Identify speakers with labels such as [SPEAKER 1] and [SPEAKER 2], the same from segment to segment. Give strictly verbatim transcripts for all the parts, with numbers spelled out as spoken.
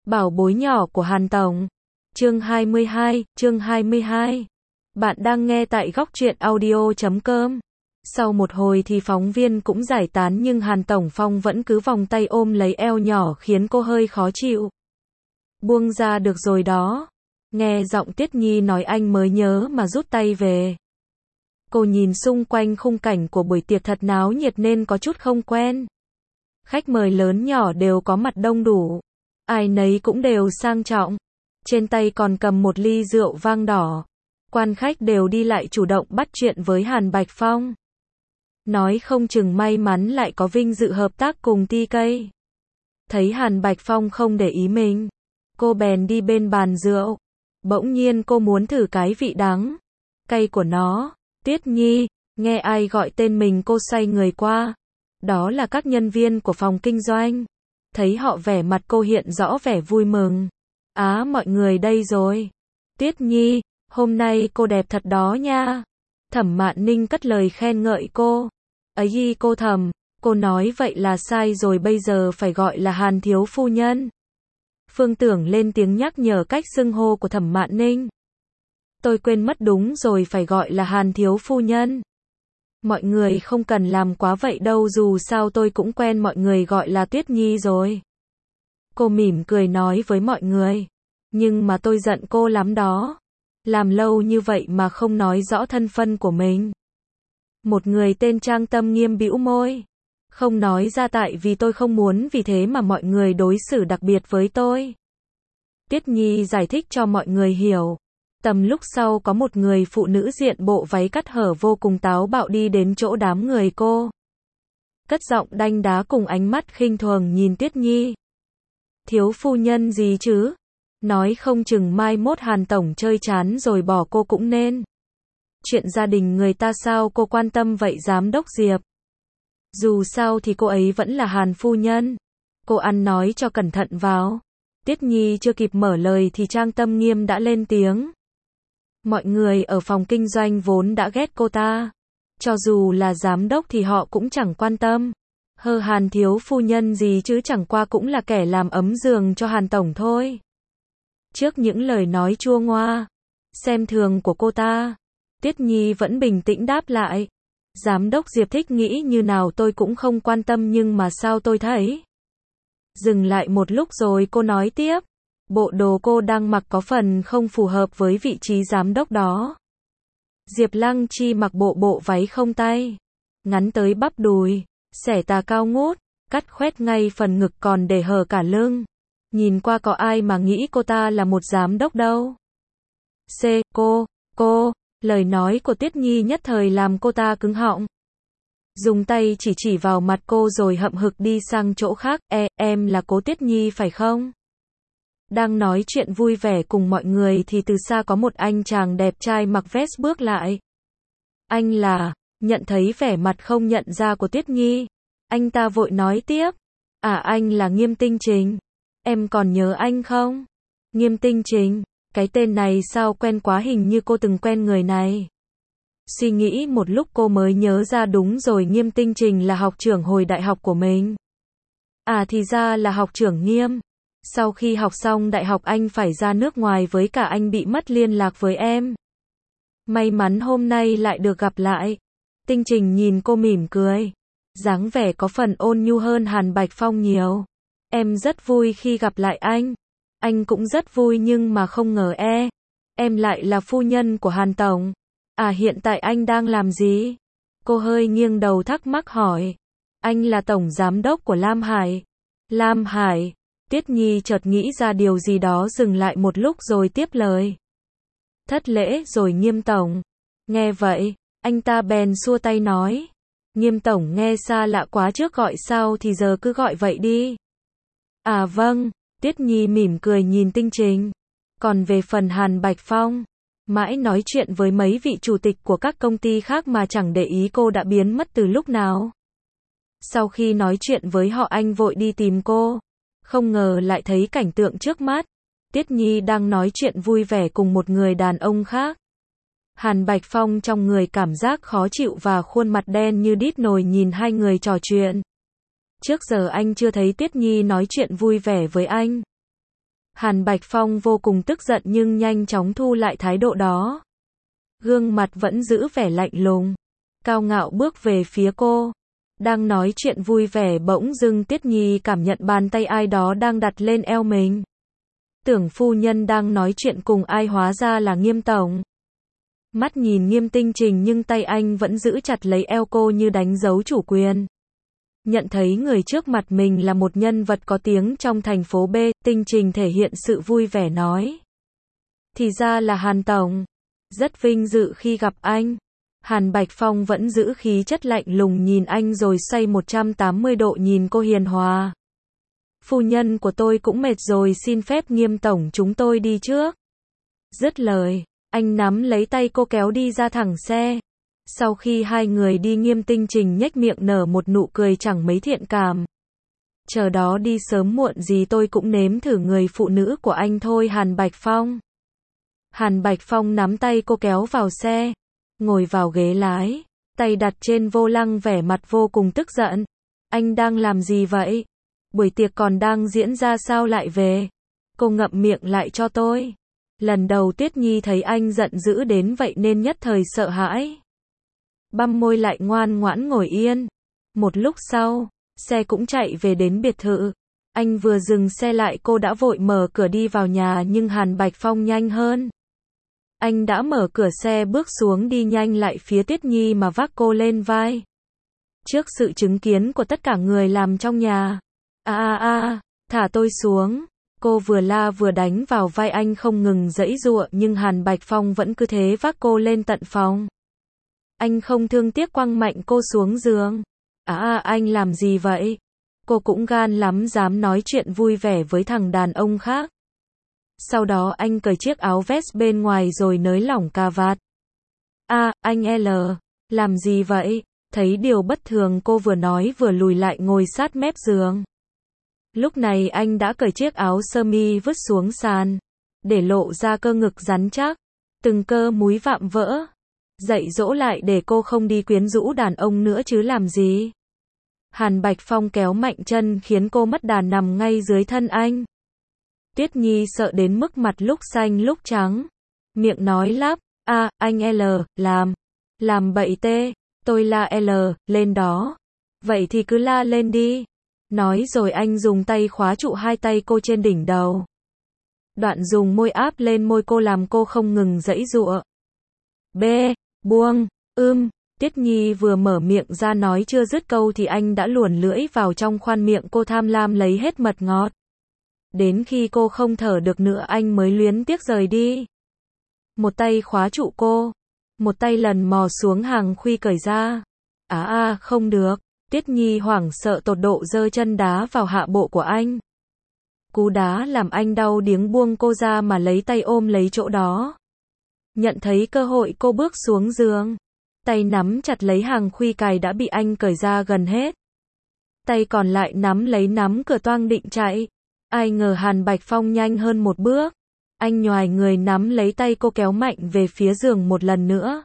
[SPEAKER 1] Bảo bối nhỏ của Hàn Tổng. Chương hai mươi hai, chương hai mươi hai. Bạn đang nghe tại góc truyện audio chấm com. Sau một hồi thì phóng viên cũng giải tán nhưng Hàn Tổng Phong vẫn cứ vòng tay ôm lấy eo nhỏ khiến cô hơi khó chịu. Buông ra được rồi đó. Nghe giọng Tiết Nhi nói anh mới nhớ mà rút tay về. Cô nhìn xung quanh khung cảnh của buổi tiệc thật náo nhiệt nên có chút không quen. Khách mời lớn nhỏ đều có mặt đông đủ. Ai nấy cũng đều sang trọng. Trên tay còn cầm một ly rượu vang đỏ. Quan khách đều đi lại chủ động bắt chuyện với Hàn Bạch Phong. Nói không chừng may mắn lại có vinh dự hợp tác cùng Ti Cây. Thấy Hàn Bạch Phong không để ý mình, cô bèn đi bên bàn rượu. Bỗng nhiên cô muốn thử cái vị đắng, cay của nó. Tiết Nhi, nghe ai gọi tên mình cô xoay người qua. Đó là các nhân viên của phòng kinh doanh. Thấy họ vẻ mặt cô hiện rõ vẻ vui mừng. Á, mọi người đây rồi. Tiết Nhi, hôm nay cô đẹp thật đó nha. Thẩm Mạn Ninh cất lời khen ngợi cô. Ấy y cô Thẩm, cô nói vậy là sai rồi, bây giờ phải gọi là Hàn thiếu phu nhân. Phương Tưởng lên tiếng nhắc nhở cách xưng hô của Thẩm Mạn Ninh. Tôi quên mất, đúng rồi, phải gọi là Hàn thiếu phu nhân. Mọi người không cần làm quá vậy đâu, dù sao tôi cũng quen mọi người gọi là Tuyết Nhi rồi. Cô mỉm cười nói với mọi người. Nhưng mà tôi giận cô lắm đó. Làm lâu như vậy mà không nói rõ thân phận của mình. Một người tên Trang Tâm Nghiêm bĩu môi. Không nói ra tại vì tôi không muốn vì thế mà mọi người đối xử đặc biệt với tôi. Tiết Nhi giải thích cho mọi người hiểu. Tầm lúc sau có một người phụ nữ diện bộ váy cắt hở vô cùng táo bạo đi đến chỗ đám người cô. Cất giọng đanh đá cùng ánh mắt khinh thường nhìn Tiết Nhi. Thiếu phu nhân gì chứ? Nói không chừng mai mốt Hàn Tổng chơi chán rồi bỏ cô cũng nên. Chuyện gia đình người ta sao cô quan tâm vậy giám đốc Diệp? Dù sao thì cô ấy vẫn là Hàn phu nhân. Cô ăn nói cho cẩn thận vào. Tiết Nhi chưa kịp mở lời thì Trang Tâm Nghiêm đã lên tiếng. Mọi người ở phòng kinh doanh vốn đã ghét cô ta. Cho dù là giám đốc thì họ cũng chẳng quan tâm. Hơ, Hàn thiếu phu nhân gì chứ, chẳng qua cũng là kẻ làm ấm giường cho Hàn Tổng thôi. Trước những lời nói chua ngoa, xem thường của cô ta, Tiết Nhi vẫn bình tĩnh đáp lại. Giám đốc Diệp thích nghĩ như nào tôi cũng không quan tâm, nhưng mà sao tôi thấy. Dừng lại một lúc rồi cô nói tiếp. Bộ đồ cô đang mặc có phần không phù hợp với vị trí giám đốc đó. Diệp Lăng Chi mặc bộ bộ váy không tay, ngắn tới bắp đùi, xẻ tà cao ngút, cắt khoét ngay phần ngực còn để hở cả lưng. Nhìn qua có ai mà nghĩ cô ta là một giám đốc đâu. C. Cô, cô, lời nói của Tiết Nhi nhất thời làm cô ta cứng họng. Dùng tay chỉ chỉ vào mặt cô rồi hậm hực đi sang chỗ khác. E, em là Cố Tiết Nhi phải không? Đang nói chuyện vui vẻ cùng mọi người thì từ xa có một anh chàng đẹp trai mặc vest bước lại. Anh là, nhận thấy vẻ mặt không nhận ra của Tiết Nhi. Anh ta vội nói tiếp. À, anh là Nghiêm Tinh Trình. Em còn nhớ anh không? Nghiêm Tinh Trình, cái tên này sao quen quá, hình như cô từng quen người này. Suy nghĩ một lúc cô mới nhớ ra, đúng rồi, Nghiêm Tinh Trình là học trưởng hồi đại học của mình. À, thì ra là học trưởng Nghiêm. Sau khi học xong đại học anh phải ra nước ngoài với cả anh bị mất liên lạc với em. May mắn hôm nay lại được gặp lại. Tinh Trình nhìn cô mỉm cười. Dáng vẻ có phần ôn nhu hơn Hàn Bạch Phong nhiều. Em rất vui khi gặp lại anh. Anh cũng rất vui, nhưng mà không ngờ e. Em lại là phu nhân của Hàn Tổng. À, hiện tại anh đang làm gì? Cô hơi nghiêng đầu thắc mắc hỏi. Anh là tổng giám đốc của Lam Hải. Lam Hải. Tiết Nhi chợt nghĩ ra điều gì đó, dừng lại một lúc rồi tiếp lời. Thất lễ rồi Nghiêm Tổng. Nghe vậy, anh ta bèn xua tay nói. Nghiêm Tổng nghe xa lạ quá, trước gọi sau thì giờ cứ gọi vậy đi. À vâng, Tiết Nhi mỉm cười nhìn Tinh Trình. Còn về phần Hàn Bạch Phong, mãi nói chuyện với mấy vị chủ tịch của các công ty khác mà chẳng để ý cô đã biến mất từ lúc nào. Sau khi nói chuyện với họ anh vội đi tìm cô. Không ngờ lại thấy cảnh tượng trước mắt. Tiết Nhi đang nói chuyện vui vẻ cùng một người đàn ông khác. Hàn Bạch Phong trong người cảm giác khó chịu và khuôn mặt đen như đít nồi nhìn hai người trò chuyện. Trước giờ anh chưa thấy Tiết Nhi nói chuyện vui vẻ với anh. Hàn Bạch Phong vô cùng tức giận nhưng nhanh chóng thu lại thái độ đó. Gương mặt vẫn giữ vẻ lạnh lùng, cao ngạo bước về phía cô. Đang nói chuyện vui vẻ bỗng dưng Tiết Nhi cảm nhận bàn tay ai đó đang đặt lên eo mình. Tưởng phu nhân đang nói chuyện cùng ai hóa ra là Nghiêm tổng. Mắt nhìn Nghiêm Tinh Trình nhưng tay anh vẫn giữ chặt lấy eo cô như đánh dấu chủ quyền. Nhận thấy người trước mặt mình là một nhân vật có tiếng trong thành phố B, Tinh Trình thể hiện sự vui vẻ nói. Thì ra là Hàn tổng. Rất vinh dự khi gặp anh. Hàn Bạch Phong vẫn giữ khí chất lạnh lùng nhìn anh rồi xoay một trăm tám mươi độ nhìn cô hiền hòa. Phu nhân của tôi cũng mệt rồi, xin phép Nghiêm tổng chúng tôi đi trước. Dứt lời, anh nắm lấy tay cô kéo đi ra thẳng xe. Sau khi hai người đi Nghiêm Tinh Trình nhếch miệng nở một nụ cười chẳng mấy thiện cảm. Chờ đó đi sớm muộn gì tôi cũng nếm thử người phụ nữ của anh thôi Hàn Bạch Phong. Hàn Bạch Phong nắm tay cô kéo vào xe, ngồi vào ghế lái, tay đặt trên vô lăng vẻ mặt vô cùng tức giận. Anh đang làm gì vậy? Buổi tiệc còn đang diễn ra sao lại về? Cô ngậm miệng lại cho tôi. Lần đầu Tiết Nhi thấy anh giận dữ đến vậy nên nhất thời sợ hãi. Băm môi lại ngoan ngoãn ngồi yên. Một lúc sau, xe cũng chạy về đến biệt thự. Anh vừa dừng xe lại cô đã vội mở cửa đi vào nhà nhưng Hàn Bạch Phong nhanh hơn. Anh đã mở cửa xe bước xuống đi nhanh lại phía Tiết Nhi mà vác cô lên vai. Trước sự chứng kiến của tất cả người làm trong nhà. A a a, thả tôi xuống. Cô vừa la vừa đánh vào vai anh không ngừng giãy giụa nhưng Hàn Bạch Phong vẫn cứ thế vác cô lên tận phòng. Anh không thương tiếc quăng mạnh cô xuống giường. À à anh làm gì vậy? Cô cũng gan lắm dám nói chuyện vui vẻ với thằng đàn ông khác. Sau đó anh cởi chiếc áo vest bên ngoài rồi nới lỏng cà vạt. À, anh L, làm gì vậy? Thấy điều bất thường cô vừa nói vừa lùi lại ngồi sát mép giường. Lúc này anh đã cởi chiếc áo sơ mi vứt xuống sàn, để lộ ra cơ ngực rắn chắc, từng cơ múi vạm vỡ. Dạy dỗ lại để cô không đi quyến rũ đàn ông nữa chứ làm gì. Hàn Bạch Phong kéo mạnh chân khiến cô mất đà nằm ngay dưới thân anh. Tiết Nhi sợ đến mức mặt lúc xanh lúc trắng. Miệng nói lắp, à, anh L, làm, làm bậy tê, tôi la L, lên đó. Vậy thì cứ la lên đi. Nói rồi anh dùng tay khóa trụ hai tay cô trên đỉnh đầu. Đoạn dùng môi áp lên môi cô làm cô không ngừng giãy giụa. B, buông, ưm, Tiết Nhi vừa mở miệng ra nói chưa dứt câu thì anh đã luồn lưỡi vào trong khoang miệng cô tham lam lấy hết mật ngọt. Đến khi cô không thở được nữa anh mới luyến tiếc rời đi. Một tay khóa trụ cô, một tay lần mò xuống hàng khuy cởi ra. À à, không được. Tiết Nhi hoảng sợ tột độ giơ chân đá vào hạ bộ của anh. Cú đá làm anh đau điếng buông cô ra mà lấy tay ôm lấy chỗ đó. Nhận thấy cơ hội cô bước xuống giường. Tay nắm chặt lấy hàng khuy cài đã bị anh cởi ra gần hết. Tay còn lại nắm lấy nắm cửa toang định chạy. Ai ngờ Hàn Bạch Phong nhanh hơn một bước. Anh nhoài người nắm lấy tay cô kéo mạnh về phía giường một lần nữa.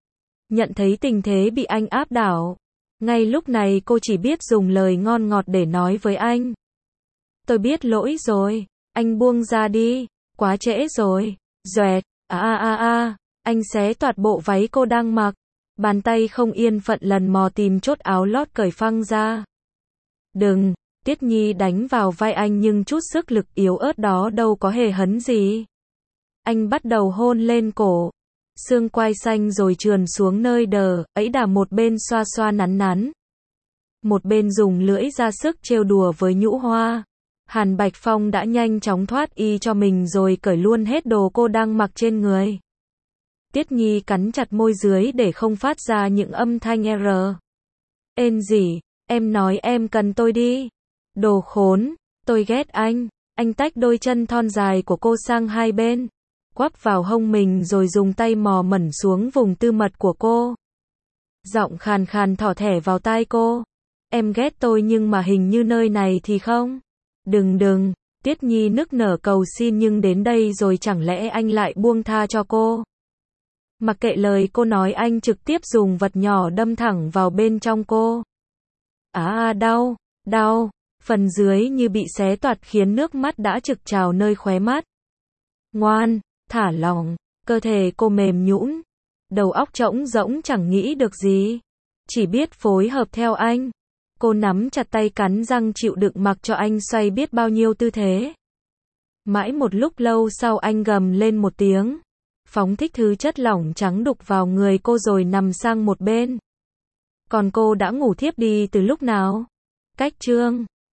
[SPEAKER 1] Nhận thấy tình thế bị anh áp đảo. Ngay lúc này cô chỉ biết dùng lời ngon ngọt để nói với anh. Tôi biết lỗi rồi, anh buông ra đi, quá trễ rồi. Doẹt, a a a a, anh xé toạc bộ váy cô đang mặc. Bàn tay không yên phận lần mò tìm chốt áo lót cởi phăng ra. Đừng, Tiết Nhi đánh vào vai anh nhưng chút sức lực yếu ớt đó đâu có hề hấn gì. Anh bắt đầu hôn lên cổ. Xương quai xanh rồi trườn xuống nơi đờ, ấy đà một bên xoa xoa nắn nắn. Một bên dùng lưỡi ra sức trêu đùa với nhũ hoa. Hàn Bạch Phong đã nhanh chóng thoát y cho mình rồi cởi luôn hết đồ cô đang mặc trên người. Tiết Nhi cắn chặt môi dưới để không phát ra những âm thanh R. Ên gì, em nói em cần tôi đi. Đồ khốn, tôi ghét anh. Anh tách đôi chân thon dài của cô sang hai bên. Quắp vào hông mình rồi dùng tay mò mẩn xuống vùng tư mật của cô. Giọng khàn khàn thỏ thẻ vào tai cô. Em ghét tôi nhưng mà hình như nơi này thì không. Đừng đừng, Tiết Nhi nức nở cầu xin nhưng đến đây rồi chẳng lẽ anh lại buông tha cho cô. Mặc kệ lời cô nói anh trực tiếp dùng vật nhỏ đâm thẳng vào bên trong cô. À đau, đau, Phần dưới như bị xé toạc khiến nước mắt đã trực trào nơi khóe mắt. Ngoan, thả lỏng, cơ thể cô mềm nhũn, đầu óc trống rỗng chẳng nghĩ được gì, chỉ biết phối hợp theo anh. Cô nắm chặt tay cắn răng chịu đựng mặc cho anh xoay biết bao nhiêu tư thế. Mãi một lúc lâu sau anh gầm lên một tiếng, phóng thích thứ chất lỏng trắng đục vào người cô rồi nằm sang một bên. Còn cô đã ngủ thiếp đi từ lúc nào? Cách chương